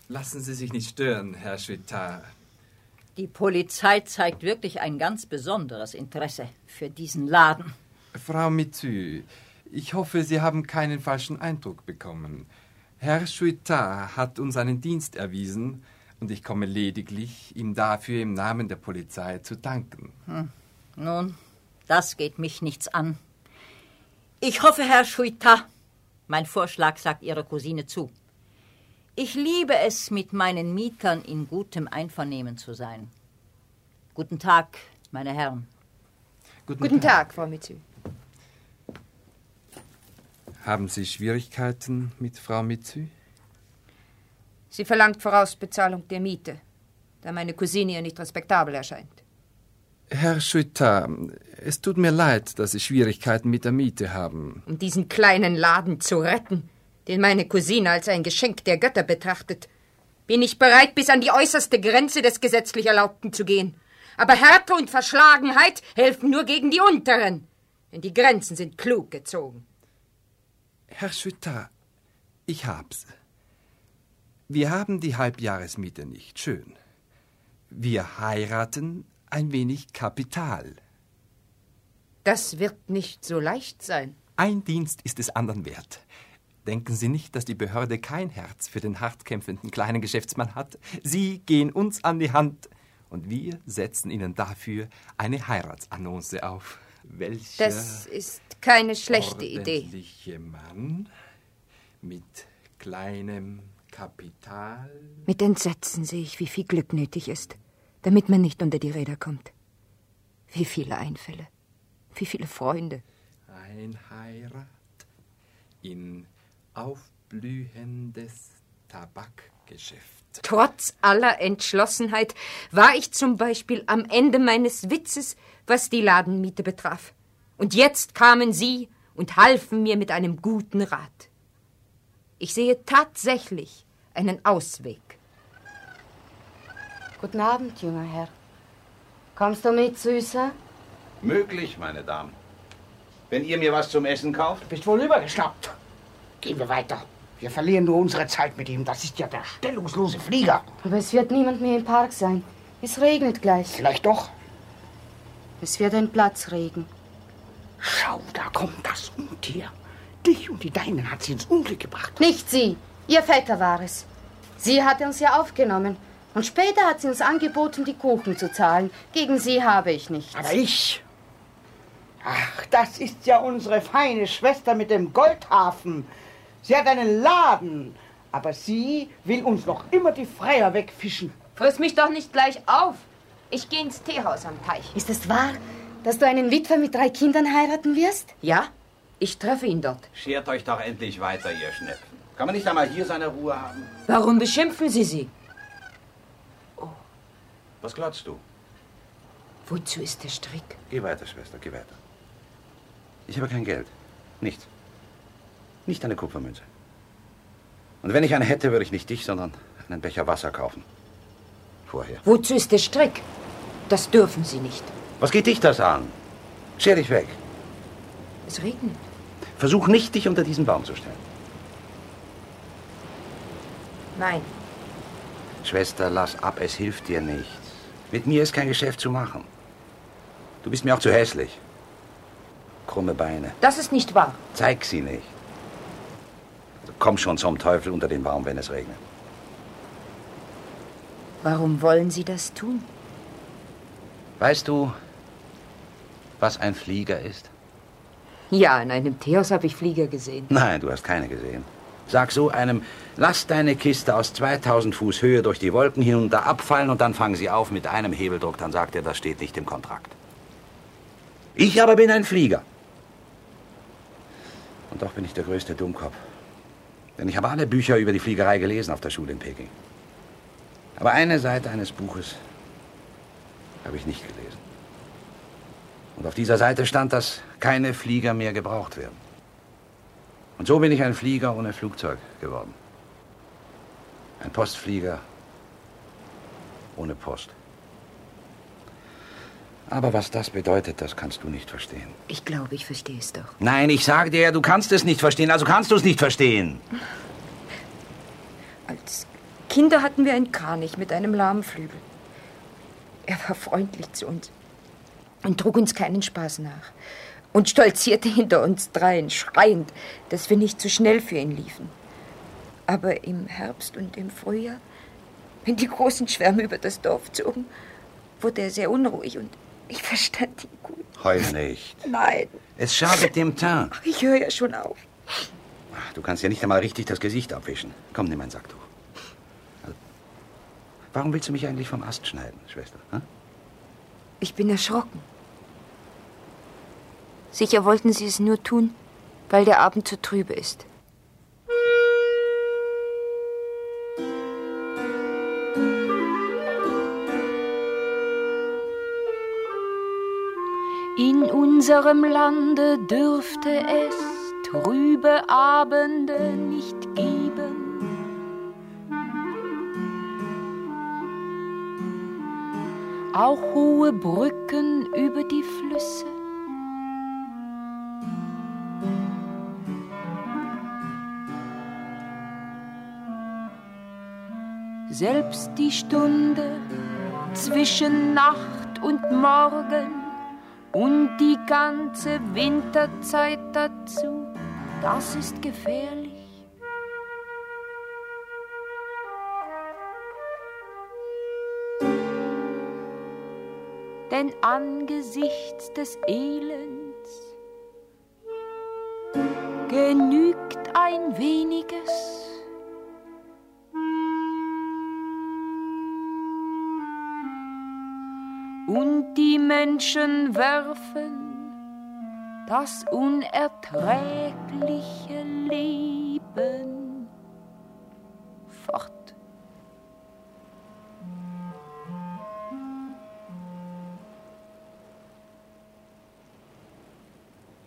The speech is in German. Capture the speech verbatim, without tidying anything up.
Lassen Sie sich nicht stören, Herr Chouettard. Die Polizei zeigt wirklich ein ganz besonderes Interesse für diesen Laden. Frau Mizue, ich hoffe, Sie haben keinen falschen Eindruck bekommen. Herr Chouettard hat uns einen Dienst erwiesen und ich komme lediglich, ihm dafür im Namen der Polizei zu danken. Hm. Nun, das geht mich nichts an. Ich hoffe, Herr Chouettard, mein Vorschlag sagt Ihrer Cousine zu. Ich liebe es, mit meinen Mietern in gutem Einvernehmen zu sein. Guten Tag, meine Herren. Guten, Guten Tag. Tag, Frau Mizue. Haben Sie Schwierigkeiten mit Frau Mizue? Sie verlangt Vorausbezahlung der Miete, da meine Cousine ihr nicht respektabel erscheint. Herr Chouettard, es tut mir leid, dass Sie Schwierigkeiten mit der Miete haben. Um diesen kleinen Laden zu retten, den meine Cousine als ein Geschenk der Götter betrachtet, bin ich bereit, bis an die äußerste Grenze des gesetzlich Erlaubten zu gehen. Aber Härte und Verschlagenheit helfen nur gegen die Unteren, denn die Grenzen sind klug gezogen. Herr Chouettard, ich hab's. Wir haben die Halbjahresmiete nicht, schön. Wir heiraten ein wenig Kapital. Das wird nicht so leicht sein. Ein Dienst ist des anderen wert. Denken Sie nicht, dass die Behörde kein Herz für den hart kämpfenden kleinen Geschäftsmann hat? Sie gehen uns an die Hand und wir setzen Ihnen dafür eine Heiratsannonce auf. Welcher das ist keine schlechte Idee. Ordentliche Mann mit kleinem Kapital. Mit Entsetzen sehe ich, wie viel Glück nötig ist, damit man nicht unter die Räder kommt. Wie viele Einfälle, wie viele Freunde. Ein Heirat in aufblühendes Tabakgeschäft. Trotz aller Entschlossenheit war ich zum Beispiel am Ende meines Witzes, was die Ladenmiete betraf. Und jetzt kamen Sie und halfen mir mit einem guten Rat. Ich sehe tatsächlich einen Ausweg. Guten Abend, junger Herr. Kommst du mit, Süßer? Möglich, meine Damen. Wenn ihr mir was zum Essen kauft? Du bist wohl übergeschnappt. Gehen wir weiter. Wir verlieren nur unsere Zeit mit ihm. Das ist ja der stellungslose Flieger. Aber es wird niemand mehr im Park sein. Es regnet gleich. Vielleicht doch. Es wird ein Platzregen. Schau, da kommt das Untier. Dich und die Deinen hat sie ins Unglück gebracht. Nicht sie. Ihr Vetter war es. Sie hatte uns ja aufgenommen. Und später hat sie uns angeboten, die Kuchen zu zahlen. Gegen sie habe ich nichts. Aber ich... Ach, das ist ja unsere feine Schwester mit dem Goldhafen. Sie hat einen Laden, aber sie will uns noch immer die Freier wegfischen. Friss mich doch nicht gleich auf. Ich gehe ins Teehaus am Teich. Ist es wahr, dass du einen Witwer mit drei Kindern heiraten wirst? Ja, ich treffe ihn dort. Schert euch doch endlich weiter, ihr Schnepfen. Kann man nicht einmal hier seine Ruhe haben? Warum beschimpfen Sie sie? Oh. Was glotzt du? Wozu ist der Strick? Geh weiter, Schwester, geh weiter. Ich habe kein Geld. Nichts. Nicht eine Kupfermünze. Und wenn ich eine hätte, würde ich nicht dich, sondern einen Becher Wasser kaufen. Vorher. Wozu ist der Strick? Das dürfen Sie nicht. Was geht dich das an? Scher dich weg. Es regnet. Versuch nicht, dich unter diesen Baum zu stellen. Nein. Schwester, lass ab, es hilft dir nichts. Mit mir ist kein Geschäft zu machen. Du bist mir auch zu hässlich. Krumme Beine. Das ist nicht wahr. Zeig sie nicht. Also komm schon zum Teufel unter den Baum, wenn es regnet. Warum wollen Sie das tun? Weißt du, was ein Flieger ist? Ja, in einem Teehaus habe ich Flieger gesehen. Nein, du hast keine gesehen. Sag so einem, lass deine Kiste aus zweitausend Fuß Höhe durch die Wolken hinunter abfallen und dann fangen sie auf mit einem Hebeldruck. Dann sagt er, das steht nicht im Kontrakt. Ich aber bin ein Flieger. Und doch bin ich der größte Dummkopf. Denn ich habe alle Bücher über die Fliegerei gelesen auf der Schule in Peking. Aber eine Seite eines Buches habe ich nicht gelesen. Und auf dieser Seite stand, dass keine Flieger mehr gebraucht werden. Und so bin ich ein Flieger ohne Flugzeug geworden. Ein Postflieger ohne Post. Aber was das bedeutet, das kannst du nicht verstehen. Ich glaube, ich verstehe es doch. Nein, ich sage dir, du kannst es nicht verstehen, also kannst du es nicht verstehen. Als Kinder hatten wir einen Kranich mit einem lahmen Flügel. Er war freundlich zu uns und trug uns keinen Spaß nach und stolzierte hinter uns dreien, schreiend, dass wir nicht zu schnell für ihn liefen. Aber im Herbst und im Frühjahr, wenn die großen Schwärme über das Dorf zogen, wurde er sehr unruhig und ich verstand ihn gut. Heul nicht. Nein. Es schadet dem Teint. Ach, ich höre ja schon auf. Ach, du kannst ja nicht einmal richtig das Gesicht abwischen. Komm, nimm ein Sacktuch. Also, warum willst du mich eigentlich vom Ast schneiden, Schwester? Hm? Ich bin erschrocken. Sicher wollten Sie es nur tun, weil der Abend zu trübe ist. In unserem Lande dürfte es trübe Abende nicht geben. Auch hohe Brücken über die Flüsse. Selbst die Stunde zwischen Nacht und Morgen und die ganze Winterzeit dazu, das ist gefährlich. Denn angesichts des Elends genügt ein weniges. Und die Menschen werfen das unerträgliche Leben fort.